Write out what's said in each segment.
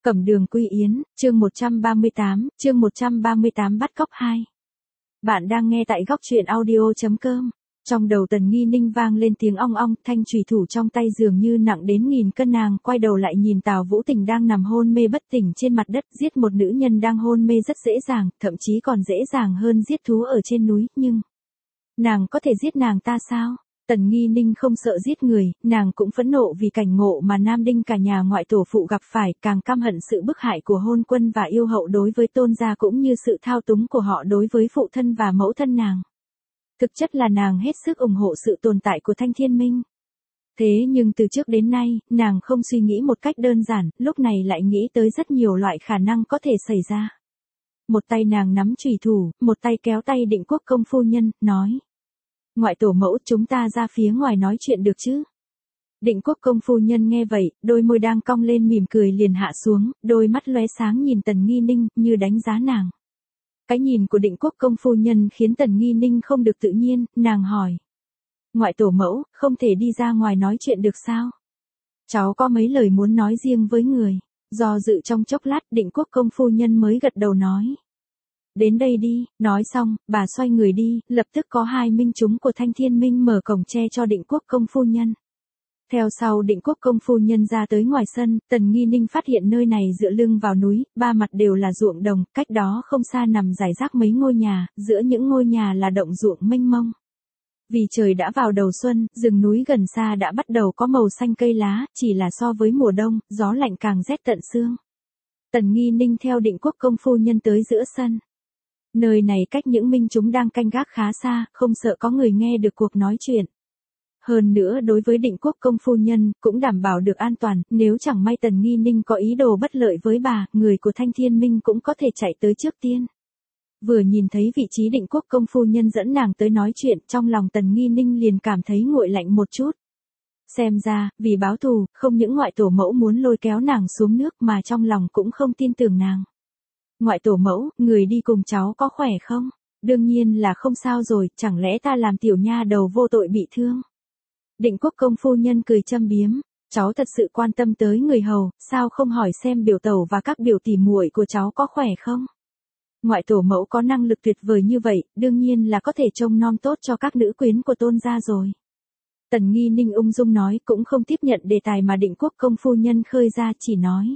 Cẩm Đường Quy Yến, chương 138 bắt cóc 2. Bạn đang nghe tại góc truyện audio.com. Trong đầu Tần Nghi Ninh vang lên tiếng ong ong, thanh chùy thủ trong tay dường như nặng đến 1000 cân, nàng quay đầu lại nhìn Tào Vũ Tình đang nằm hôn mê bất tỉnh trên mặt đất. Giết một nữ nhân đang hôn mê rất dễ dàng, thậm chí còn dễ dàng hơn giết thú ở trên núi, nhưng nàng có thể giết nàng ta sao? Tần Nghi Ninh không sợ giết người, nàng cũng phẫn nộ vì cảnh ngộ mà Nam Đinh cả nhà ngoại tổ phụ gặp phải, càng căm hận sự bức hại của hôn quân và yêu hậu đối với Tôn gia cũng như sự thao túng của họ đối với phụ thân và mẫu thân nàng. Thực chất là nàng hết sức ủng hộ sự tồn tại của Thanh Thiên Minh. Thế nhưng từ trước đến nay, nàng không suy nghĩ một cách đơn giản, lúc này lại nghĩ tới rất nhiều loại khả năng có thể xảy ra. Một tay nàng nắm chùy thủ, một tay kéo tay Định Quốc công phu nhân, nói: Ngoại tổ mẫu, chúng ta ra phía ngoài nói chuyện được chứ? Định Quốc công phu nhân nghe vậy, đôi môi đang cong lên mỉm cười liền hạ xuống, đôi mắt lóe sáng nhìn Tần Nghi Ninh, như đánh giá nàng. Cái nhìn của Định Quốc công phu nhân khiến Tần Nghi Ninh không được tự nhiên, nàng hỏi: Ngoại tổ mẫu, không thể đi ra ngoài nói chuyện được sao? Cháu có mấy lời muốn nói riêng với người. Do dự trong chốc lát, Định Quốc công phu nhân mới gật đầu nói: Đến đây đi. Nói xong, bà xoay người đi, lập tức có hai minh chúng của Thanh Thiên Minh mở cổng che cho Định Quốc công phu nhân. Theo sau Định Quốc công phu nhân ra tới ngoài sân, Tần Nghi Ninh phát hiện nơi này dựa lưng vào núi, ba mặt đều là ruộng đồng, cách đó không xa nằm rải rác mấy ngôi nhà, giữa những ngôi nhà là động ruộng mênh mông. Vì trời đã vào đầu xuân, rừng núi gần xa đã bắt đầu có màu xanh cây lá, chỉ là so với mùa đông, gió lạnh càng rét tận xương. Tần Nghi Ninh theo Định Quốc công phu nhân tới giữa sân. Nơi này cách những minh chúng đang canh gác khá xa, không sợ có người nghe được cuộc nói chuyện. Hơn nữa đối với Định Quốc công phu nhân, cũng đảm bảo được an toàn, nếu chẳng may Tần Nghi Ninh có ý đồ bất lợi với bà, người của Thanh Thiên Minh cũng có thể chạy tới trước tiên. Vừa nhìn thấy vị trí Định Quốc công phu nhân dẫn nàng tới nói chuyện, trong lòng Tần Nghi Ninh liền cảm thấy nguội lạnh một chút. Xem ra, vì báo thù, không những ngoại tổ mẫu muốn lôi kéo nàng xuống nước mà trong lòng cũng không tin tưởng nàng. Ngoại tổ mẫu, người đi cùng cháu có khỏe không? Đương nhiên là không sao rồi, chẳng lẽ ta làm tiểu nha đầu vô tội bị thương? Định Quốc công phu nhân cười châm biếm: Cháu thật sự quan tâm tới người hầu, sao không hỏi xem biểu tẩu và các biểu tỉ muội của cháu có khỏe không? Ngoại tổ mẫu có năng lực tuyệt vời như vậy, đương nhiên là có thể trông nom tốt cho các nữ quyến của Tôn gia rồi. Tần Nghi Ninh ung dung nói, cũng không tiếp nhận đề tài mà Định Quốc công phu nhân khơi ra, chỉ nói: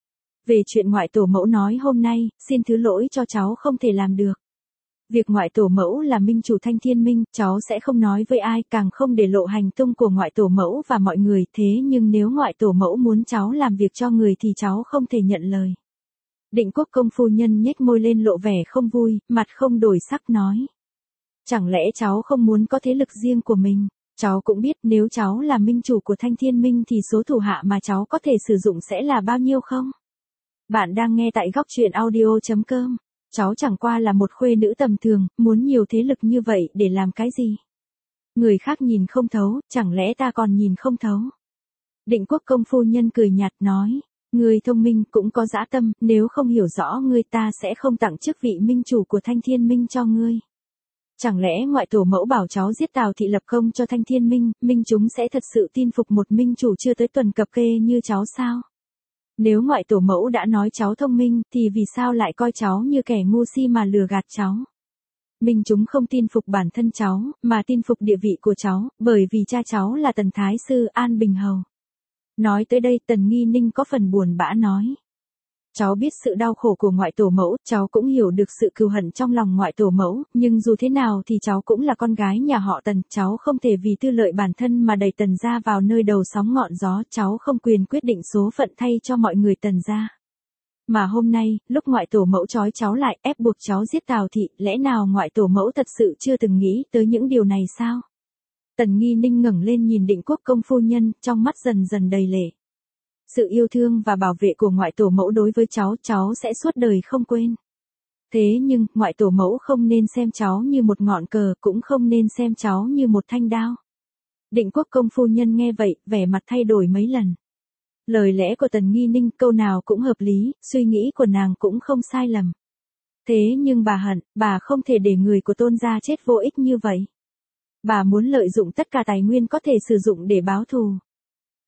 Về chuyện ngoại tổ mẫu nói hôm nay, xin thứ lỗi cho cháu không thể làm được. Việc ngoại tổ mẫu là minh chủ Thanh Thiên Minh, cháu sẽ không nói với ai, càng không để lộ hành tung của ngoại tổ mẫu và mọi người, thế nhưng nếu ngoại tổ mẫu muốn cháu làm việc cho người thì cháu không thể nhận lời. Định Quốc công phu nhân nhếch môi lên lộ vẻ không vui, mặt không đổi sắc nói: Chẳng lẽ cháu không muốn có thế lực riêng của mình? Cháu cũng biết nếu cháu là minh chủ của Thanh Thiên Minh thì số thủ hạ mà cháu có thể sử dụng sẽ là bao nhiêu không? Bạn đang nghe tại góc truyện audio.com. Cháu chẳng qua là một khuê nữ tầm thường, muốn nhiều thế lực như vậy để làm cái gì? Người khác nhìn không thấu, chẳng lẽ ta còn nhìn không thấu? Định Quốc công phu nhân cười nhạt nói: Người thông minh cũng có dã tâm, nếu không hiểu rõ ngươi ta sẽ không tặng chức vị minh chủ của Thanh Thiên Minh cho ngươi. Chẳng lẽ ngoại tổ mẫu bảo cháu giết Tào thị lập công cho Thanh Thiên Minh, minh chúng sẽ thật sự tin phục một minh chủ chưa tới tuần cập kê như cháu sao? Nếu ngoại tổ mẫu đã nói cháu thông minh, thì vì sao lại coi cháu như kẻ ngu si mà lừa gạt cháu? Minh chúng không tin phục bản thân cháu, mà tin phục địa vị của cháu, bởi vì cha cháu là Tần Thái Sư An Bình Hầu. Nói tới đây Tần Nghi Ninh có phần buồn bã nói: Cháu biết sự đau khổ của ngoại tổ mẫu, cháu cũng hiểu được sự cừu hận trong lòng ngoại tổ mẫu, nhưng dù thế nào thì cháu cũng là con gái nhà họ Tần, cháu không thể vì tư lợi bản thân mà đẩy Tần gia vào nơi đầu sóng ngọn gió, cháu không quyền quyết định số phận thay cho mọi người Tần gia. Mà hôm nay, lúc ngoại tổ mẫu trói cháu lại, ép buộc cháu giết Tào thị, lẽ nào ngoại tổ mẫu thật sự chưa từng nghĩ tới những điều này sao? Tần Nghi Ninh ngẩng lên nhìn Định Quốc công phu nhân, trong mắt dần dần đầy lệ. Sự yêu thương và bảo vệ của ngoại tổ mẫu đối với cháu sẽ suốt đời không quên. Thế nhưng, ngoại tổ mẫu không nên xem cháu như một ngọn cờ, cũng không nên xem cháu như một thanh đao. Định Quốc công phu nhân nghe vậy, vẻ mặt thay đổi mấy lần. Lời lẽ của Tần Nghi Ninh câu nào cũng hợp lý, suy nghĩ của nàng cũng không sai lầm. Thế nhưng bà hận, bà không thể để người của Tôn gia chết vô ích như vậy. Bà muốn lợi dụng tất cả tài nguyên có thể sử dụng để báo thù.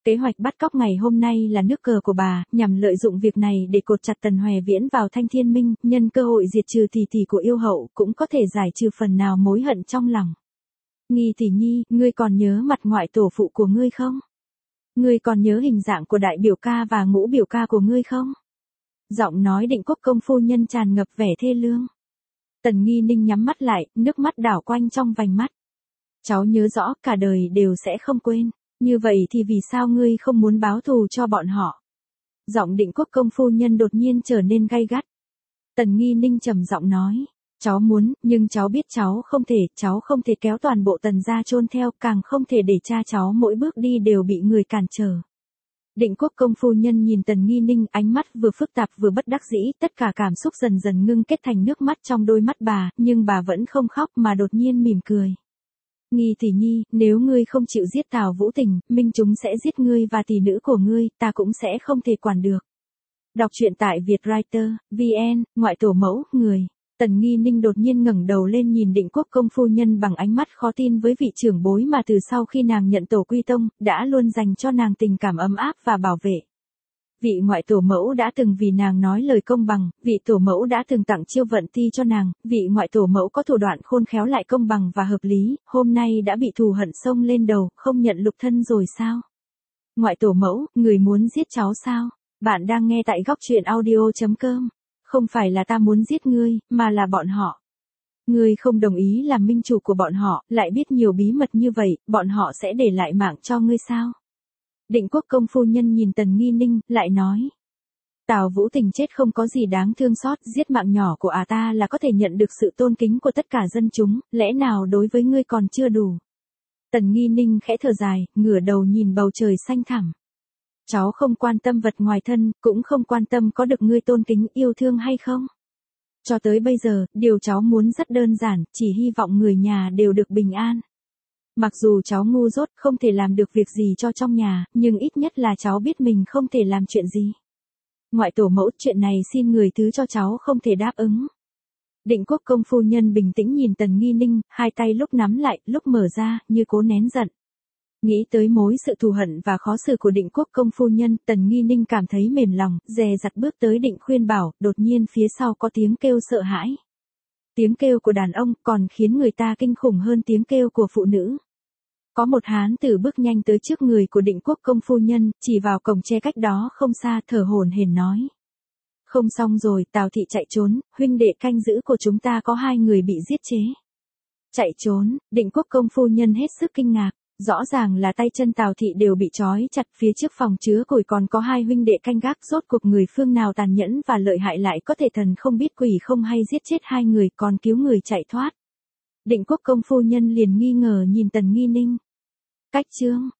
Kế hoạch bắt cóc ngày hôm nay là nước cờ của bà, nhằm lợi dụng việc này để cột chặt Tần Hoè Viễn vào Thanh Thiên Minh, nhân cơ hội diệt trừ tỷ tỷ của yêu hậu, cũng có thể giải trừ phần nào mối hận trong lòng. Nghi tỷ nhi, ngươi còn nhớ mặt ngoại tổ phụ của ngươi không? Ngươi còn nhớ hình dạng của đại biểu ca và ngũ biểu ca của ngươi không? Giọng nói Định Quốc công phu nhân tràn ngập vẻ thê lương. Tần Nghi Ninh nhắm mắt lại, nước mắt đảo quanh trong vành mắt. Cháu nhớ rõ, cả đời đều sẽ không quên. Như vậy thì vì sao ngươi không muốn báo thù cho bọn họ? Giọng Định Quốc công phu nhân đột nhiên trở nên gay gắt. Tần Nghi Ninh trầm giọng nói. Cháu muốn, nhưng cháu biết cháu không thể kéo toàn bộ Tần gia chôn theo, càng không thể để cha cháu mỗi bước đi đều bị người cản trở. Định Quốc công phu nhân nhìn Tần Nghi Ninh, ánh mắt vừa phức tạp vừa bất đắc dĩ, tất cả cảm xúc dần dần ngưng kết thành nước mắt trong đôi mắt bà, nhưng bà vẫn không khóc mà đột nhiên mỉm cười. Nghi tỷ nhi, nếu ngươi không chịu giết Tào Vũ Tình, Minh chúng sẽ giết ngươi và tỷ nữ của ngươi, ta cũng sẽ không thể quản được. Đọc truyện tại Vietwriter, VN, ngoại tổ mẫu, người. Tần Nghi Ninh đột nhiên ngẩng đầu lên nhìn Định Quốc công phu nhân bằng ánh mắt khó tin với vị trưởng bối mà từ sau khi nàng nhận tổ quy tông, đã luôn dành cho nàng tình cảm ấm áp và bảo vệ. Vị ngoại tổ mẫu đã từng vì nàng nói lời công bằng, vị tổ mẫu đã từng tặng chiêu vận ti cho nàng, vị ngoại tổ mẫu có thủ đoạn khôn khéo lại công bằng và hợp lý, hôm nay đã bị thù hận xông lên đầu, không nhận lục thân rồi sao? Ngoại tổ mẫu, người muốn giết cháu sao? Bạn đang nghe tại góc truyện audio.com. Không phải là ta muốn giết ngươi, mà là bọn họ. Ngươi không đồng ý làm minh chủ của bọn họ, lại biết nhiều bí mật như vậy, bọn họ sẽ để lại mạng cho ngươi sao? Định Quốc công phu nhân nhìn Tần Nghi Ninh, lại nói. Tào Vũ Tình chết không có gì đáng thương xót, giết mạng nhỏ của ta là có thể nhận được sự tôn kính của tất cả dân chúng, lẽ nào đối với ngươi còn chưa đủ? Tần Nghi Ninh khẽ thở dài, ngửa đầu nhìn bầu trời xanh thẳm. Cháu không quan tâm vật ngoài thân, cũng không quan tâm có được ngươi tôn kính yêu thương hay không. Cho tới bây giờ, điều cháu muốn rất đơn giản, chỉ hy vọng người nhà đều được bình an. Mặc dù cháu ngu dốt, không thể làm được việc gì cho trong nhà, nhưng ít nhất là cháu biết mình không thể làm chuyện gì. Ngoại tổ mẫu, chuyện này xin người thứ cho cháu không thể đáp ứng. Định Quốc công phu nhân bình tĩnh nhìn Tần Nghi Ninh, hai tay lúc nắm lại, lúc mở ra, như cố nén giận. Nghĩ tới mối sự thù hận và khó xử của Định Quốc công phu nhân, Tần Nghi Ninh cảm thấy mềm lòng, dè dặt bước tới định khuyên bảo, đột nhiên phía sau có tiếng kêu sợ hãi. Tiếng kêu của đàn ông còn khiến người ta kinh khủng hơn tiếng kêu của phụ nữ. Có một hán tử bước nhanh tới trước người của Định Quốc công phu nhân, chỉ vào cổng tre cách đó không xa, thở hổn hển nói. Không xong rồi, Tào thị chạy trốn, huynh đệ canh giữ của chúng ta có 2 người bị giết chế. Chạy trốn, Định Quốc công phu nhân hết sức kinh ngạc. Rõ ràng là tay chân Tào thị đều bị trói chặt, phía trước phòng chứa củi còn có 2 huynh đệ canh gác, rốt cuộc người phương nào tàn nhẫn và lợi hại lại có thể thần không biết quỷ không hay giết chết 2 người còn cứu người chạy thoát. Định Quốc công phu nhân liền nghi ngờ nhìn Tần Nghi Ninh. Cách chương